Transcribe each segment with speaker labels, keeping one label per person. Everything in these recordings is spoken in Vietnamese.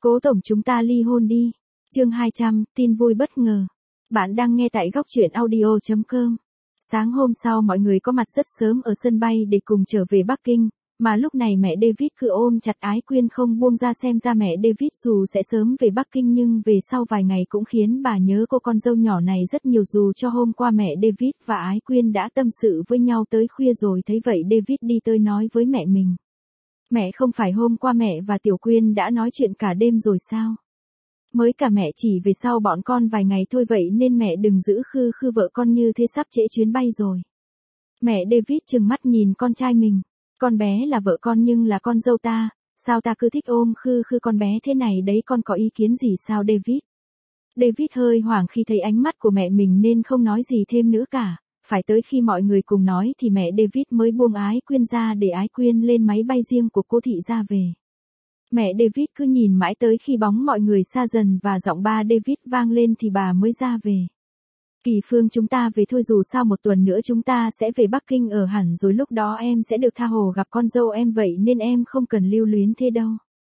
Speaker 1: Cố tổng chúng ta ly hôn đi. Chương 200, tin vui bất ngờ. Bạn đang nghe tại góc truyện audio.com. Sáng hôm sau mọi người có mặt rất sớm ở sân bay để cùng trở về Bắc Kinh, mà lúc này mẹ David cứ ôm chặt Ái Quyên không buông ra. Xem ra mẹ David dù sẽ sớm về Bắc Kinh nhưng về sau vài ngày cũng khiến bà nhớ cô con dâu nhỏ này rất nhiều. Dù cho hôm qua mẹ David và Ái Quyên đã tâm sự với nhau tới khuya rồi, thấy vậy David đi tới nói với mẹ mình. Mẹ, không phải hôm qua mẹ và Tiểu Quyên đã nói chuyện cả đêm rồi sao? Mới cả mẹ chỉ về sau bọn con vài ngày thôi, vậy nên mẹ đừng giữ khư vợ con như thế, sắp trễ chuyến bay rồi. Mẹ David trừng mắt nhìn con trai mình. Con bé là vợ con nhưng là con dâu ta, sao ta cứ thích ôm khư con bé thế này đấy, con có ý kiến gì sao David? David hơi hoảng khi thấy ánh mắt của mẹ mình nên không nói gì thêm nữa cả. Phải tới khi mọi người cùng nói thì mẹ David mới buông Ái Quyên ra để Ái Quyên lên máy bay riêng của cô thị ra về. Mẹ David cứ nhìn mãi tới khi bóng mọi người xa dần và giọng ba David vang lên thì bà mới ra về. Kỳ Phương, chúng ta về thôi, dù sao một tuần nữa chúng ta sẽ về Bắc Kinh ở hẳn rồi, lúc đó em sẽ được tha hồ gặp con dâu em, vậy nên em không cần lưu luyến thế đâu.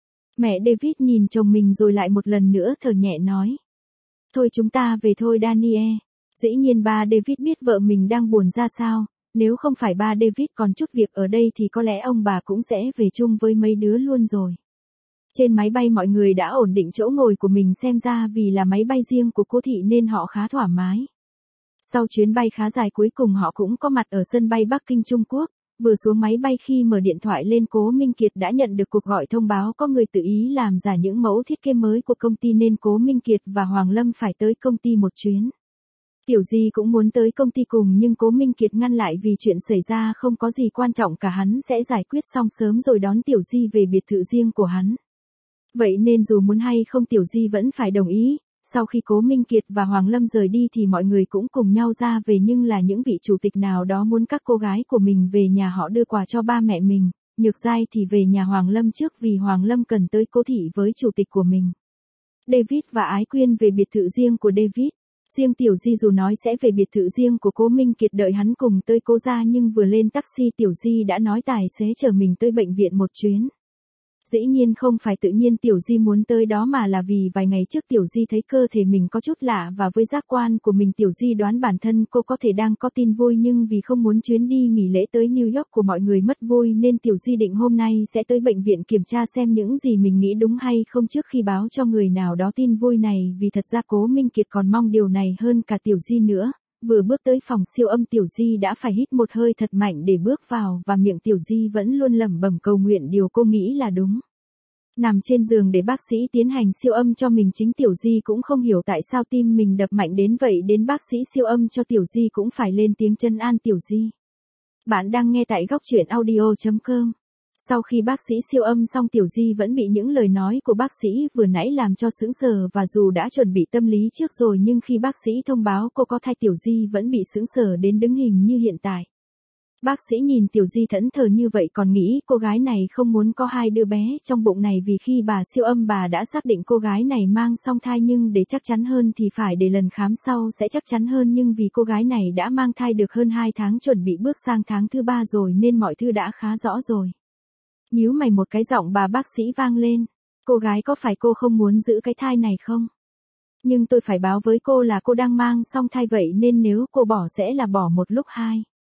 Speaker 1: Mẹ David nhìn chồng mình rồi lại một lần nữa thở nhẹ nói. Thôi chúng ta về thôi Daniel. Dĩ nhiên ba David biết vợ mình đang buồn ra sao, nếu không phải ba David còn chút việc ở đây thì có lẽ ông bà cũng sẽ về chung với mấy đứa luôn rồi. Trên máy bay mọi người đã ổn định chỗ ngồi của mình, xem ra vì là máy bay riêng của cô thị nên họ khá thoải mái. Sau chuyến bay khá dài cuối cùng họ cũng có mặt ở sân bay Bắc Kinh Trung Quốc. Vừa xuống máy bay khi mở điện thoại lên, Cố Minh Kiệt đã nhận được cuộc gọi thông báo có người tự ý làm giả những mẫu thiết kế mới của công ty nên Cố Minh Kiệt và Hoàng Lâm phải tới công ty một chuyến. Tiểu Di cũng muốn tới công ty cùng nhưng Cố Minh Kiệt ngăn lại vì chuyện xảy ra không có gì quan trọng cả, hắn sẽ giải quyết xong sớm rồi đón Tiểu Di về biệt thự riêng của hắn. Vậy nên dù muốn hay không Tiểu Di vẫn phải đồng ý. Sau khi Cố Minh Kiệt và Hoàng Lâm rời đi thì mọi người cũng cùng nhau ra về, nhưng là những vị chủ tịch nào đó muốn các cô gái của mình về nhà họ đưa quà cho ba mẹ mình. Nhược Giai thì về nhà Hoàng Lâm trước vì Hoàng Lâm cần tới Cố thị với chủ tịch của mình. David và Ái Quyên về biệt thự riêng của David. Riêng Tiểu Di dù nói sẽ về biệt thự riêng của Cố Minh Kiệt đợi hắn cùng tới Cố gia, nhưng vừa lên taxi Tiểu Di đã nói tài xế chở mình tới bệnh viện một chuyến. Dĩ nhiên không phải tự nhiên Tiểu Di muốn tới đó mà là vì vài ngày trước Tiểu Di thấy cơ thể mình có chút lạ và với giác quan của mình Tiểu Di đoán bản thân cô có thể đang có tin vui, nhưng vì không muốn chuyến đi nghỉ lễ tới New York của mọi người mất vui nên Tiểu Di định hôm nay sẽ tới bệnh viện kiểm tra xem những gì mình nghĩ đúng hay không trước khi báo cho người nào đó tin vui này, vì thật ra Cố Minh Kiệt còn mong điều này hơn cả Tiểu Di nữa. Vừa bước tới phòng siêu âm Tiểu Di đã phải hít một hơi thật mạnh để bước vào và miệng Tiểu Di vẫn luôn lẩm bẩm cầu nguyện điều cô nghĩ là đúng. Nằm trên giường để bác sĩ tiến hành siêu âm cho mình, chính Tiểu Di cũng không hiểu tại sao tim mình đập mạnh đến vậy, đến bác sĩ siêu âm cho Tiểu Di cũng phải lên tiếng trấn an Tiểu Di. Bạn đang nghe tại góc truyện audio.com. Sau khi bác sĩ siêu âm xong Tiểu Di vẫn bị những lời nói của bác sĩ vừa nãy làm cho sững sờ, và dù đã chuẩn bị tâm lý trước rồi nhưng khi bác sĩ thông báo cô có thai Tiểu Di vẫn bị sững sờ đến đứng hình như hiện tại. Bác sĩ nhìn Tiểu Di thẫn thờ như vậy còn nghĩ cô gái này không muốn có hai đứa bé trong bụng này, vì khi bà siêu âm bà đã xác định cô gái này mang song thai, nhưng để chắc chắn hơn thì phải để lần khám sau sẽ chắc chắn hơn, nhưng vì cô gái này đã mang thai được hơn 2 tháng, chuẩn bị bước sang tháng thứ 3 rồi nên mọi thứ đã khá rõ rồi. Nhíu mày một cái, giọng bà bác sĩ vang lên. Cô gái, có phải cô không muốn giữ cái thai này không? Nhưng tôi phải báo với cô là cô đang mang song thai, vậy nên nếu cô bỏ sẽ là bỏ một lúc hai.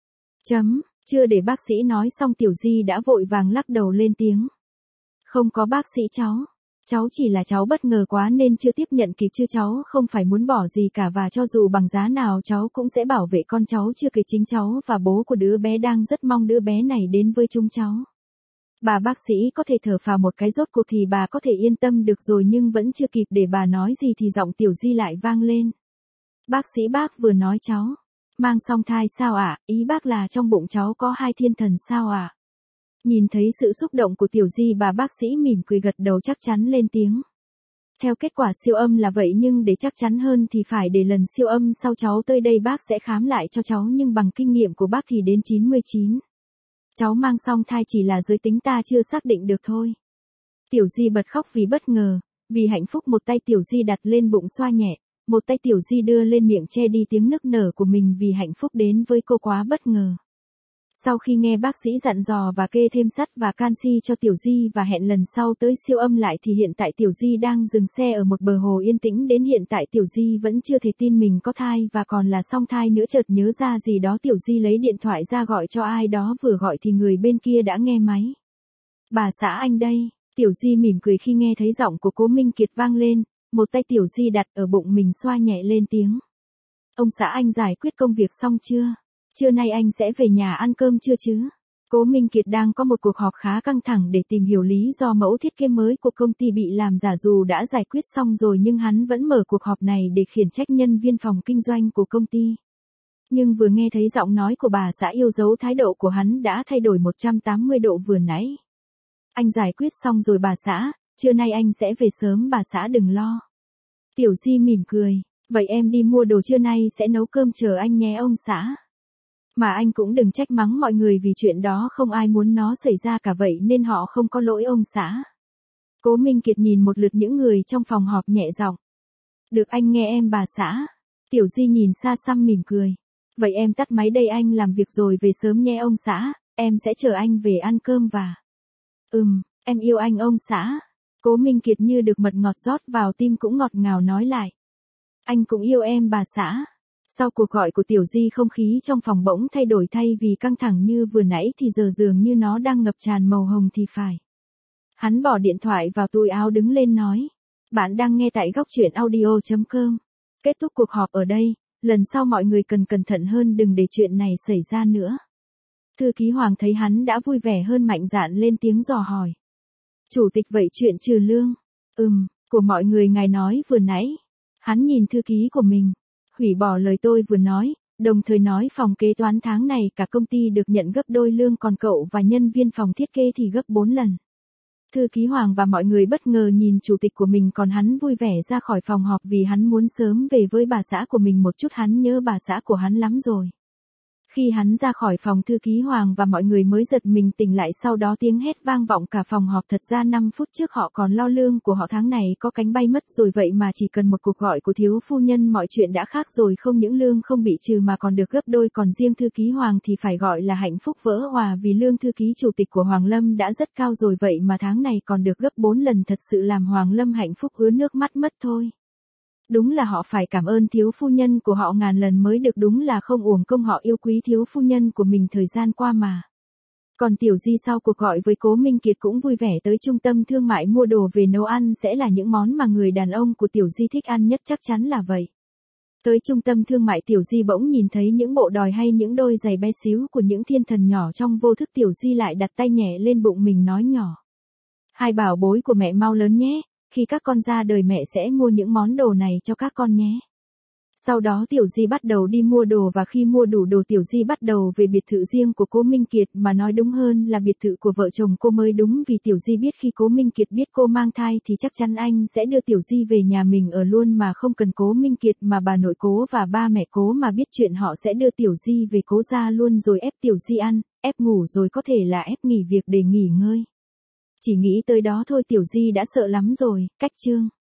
Speaker 1: Chưa để bác sĩ nói xong Tiểu Di đã vội vàng lắc đầu lên tiếng. Không có bác sĩ, cháu chỉ là cháu bất ngờ quá nên chưa tiếp nhận kịp, chứ cháu không phải muốn bỏ gì cả, và cho dù bằng giá nào cháu cũng sẽ bảo vệ con cháu, chưa kể chính cháu và bố của đứa bé đang rất mong đứa bé này đến với chúng cháu. Bà bác sĩ có thể thở phào một cái, rốt cuộc thì bà có thể yên tâm được rồi, nhưng vẫn chưa kịp để bà nói gì thì giọng Tiểu Di lại vang lên. Bác sĩ, bác vừa nói cháu mang song thai sao ạ? Ý bác là trong bụng cháu có 2 thiên thần sao ạ? Nhìn thấy sự xúc động của Tiểu Di, bà bác sĩ mỉm cười gật đầu chắc chắn lên tiếng. Theo kết quả siêu âm là vậy, nhưng để chắc chắn hơn thì phải để lần siêu âm sau cháu tới đây bác sẽ khám lại cho cháu, nhưng bằng kinh nghiệm của bác thì đến 99. Cháu mang song thai, chỉ là giới tính ta chưa xác định được thôi. Tiểu Di bật khóc vì bất ngờ, vì hạnh phúc. Một tay Tiểu Di đặt lên bụng xoa nhẹ, một tay Tiểu Di đưa lên miệng che đi tiếng nức nở của mình vì hạnh phúc đến với cô quá bất ngờ. Sau khi nghe bác sĩ dặn dò và kê thêm sắt và canxi cho Tiểu Di và hẹn lần sau tới siêu âm lại thì hiện tại Tiểu Di đang dừng xe ở một bờ hồ yên tĩnh, đến hiện tại Tiểu Di vẫn chưa thể tin mình có thai và còn là song thai nữa. Chợt nhớ ra gì đó, Tiểu Di lấy điện thoại ra gọi cho ai đó, vừa gọi thì người bên kia đã nghe máy. Bà xã anh đây. Tiểu Di mỉm cười khi nghe thấy giọng của Cố Minh Kiệt vang lên, một tay Tiểu Di đặt ở bụng mình xoa nhẹ lên tiếng. Ông xã anh giải quyết công việc xong chưa? Trưa nay anh sẽ về nhà ăn cơm chưa chứ? Cố Minh Kiệt đang có một cuộc họp khá căng thẳng để tìm hiểu lý do mẫu thiết kế mới của công ty bị làm giả. Dù đã giải quyết xong rồi nhưng hắn vẫn mở cuộc họp này để khiển trách nhân viên phòng kinh doanh của công ty. Nhưng vừa nghe thấy giọng nói của bà xã yêu dấu, thái độ của hắn đã thay đổi 180 độ vừa nãy. Anh giải quyết xong rồi bà xã, trưa nay anh sẽ về sớm bà xã đừng lo. Tiểu Di mỉm cười, vậy em đi mua đồ, trưa nay sẽ nấu cơm chờ anh nhé ông xã. Mà anh cũng đừng trách mắng mọi người vì chuyện đó không ai muốn nó xảy ra cả, vậy nên họ không có lỗi ông xã. Cố Minh Kiệt nhìn một lượt những người trong phòng họp nhẹ giọng. Được, anh nghe em bà xã. Tiểu Di nhìn xa xăm mỉm cười. Vậy em tắt máy đây, anh làm việc rồi về sớm nhé ông xã, em sẽ chờ anh về ăn cơm và... em yêu anh ông xã. Cố Minh Kiệt như được mật ngọt rót vào tim cũng ngọt ngào nói lại. Anh cũng yêu em bà xã. Sau cuộc gọi của Tiểu Di, không khí trong phòng bỗng thay đổi, thay vì căng thẳng như vừa nãy thì giờ dường như nó đang ngập tràn màu hồng thì phải. Hắn bỏ điện thoại vào túi áo đứng lên nói. Bạn đang nghe tại góc truyện audio.com. Kết thúc cuộc họp ở đây, lần sau mọi người cần cẩn thận hơn, đừng để chuyện này xảy ra nữa. Thư ký Hoàng thấy hắn đã vui vẻ hơn, mạnh dạn lên tiếng dò hỏi. Chủ tịch, vậy chuyện trừ lương, của mọi người ngài nói vừa nãy. Hắn nhìn thư ký của mình. Hủy bỏ lời tôi vừa nói, đồng thời nói phòng kế toán tháng này cả công ty được nhận gấp đôi lương, còn cậu và nhân viên phòng thiết kế thì gấp 4 lần. Thư ký Hoàng và mọi người bất ngờ nhìn chủ tịch của mình, còn hắn vui vẻ ra khỏi phòng họp vì hắn muốn sớm về với bà xã của mình một chút, hắn nhớ bà xã của hắn lắm rồi. Khi hắn ra khỏi phòng, thư ký Hoàng và mọi người mới giật mình tỉnh lại, sau đó tiếng hét vang vọng cả phòng họp. Thật ra 5 phút trước họ còn lo lương của họ tháng này có cánh bay mất rồi, vậy mà chỉ cần một cuộc gọi của thiếu phu nhân mọi chuyện đã khác rồi. Không những lương không bị trừ mà còn được gấp đôi, còn riêng thư ký Hoàng thì phải gọi là hạnh phúc vỡ hòa, vì lương thư ký chủ tịch của Hoàng Lâm đã rất cao rồi, vậy mà tháng này còn được gấp 4 lần, thật sự làm Hoàng Lâm hạnh phúc ứa nước mắt mất thôi. Đúng là họ phải cảm ơn thiếu phu nhân của họ ngàn lần mới được, đúng là không uổng công họ yêu quý thiếu phu nhân của mình thời gian qua mà. Còn Tiểu Di sau cuộc gọi với Cố Minh Kiệt cũng vui vẻ tới trung tâm thương mại mua đồ về nấu ăn, sẽ là những món mà người đàn ông của Tiểu Di thích ăn nhất, chắc chắn là vậy. Tới trung tâm thương mại, Tiểu Di bỗng nhìn thấy những bộ đòi hay những đôi giày bé xíu của những thiên thần nhỏ, trong vô thức Tiểu Di lại đặt tay nhẹ lên bụng mình nói nhỏ. Hai bảo bối của mẹ mau lớn nhé. Khi các con ra đời mẹ sẽ mua những món đồ này cho các con nhé. Sau đó Tiểu Di bắt đầu đi mua đồ, và khi mua đủ đồ Tiểu Di bắt đầu về biệt thự riêng của Cố Minh Kiệt, mà nói đúng hơn là biệt thự của vợ chồng cô mới đúng, vì Tiểu Di biết khi Cố Minh Kiệt biết cô mang thai thì chắc chắn anh sẽ đưa Tiểu Di về nhà mình ở luôn, mà không cần Cố Minh Kiệt mà bà nội Cố và ba mẹ Cố mà biết chuyện họ sẽ đưa Tiểu Di về Cố gia luôn, rồi ép Tiểu Di ăn, ép ngủ, rồi có thể là ép nghỉ việc để nghỉ ngơi. Chỉ nghĩ tới đó thôi Tiểu Di đã sợ lắm rồi. Cách chương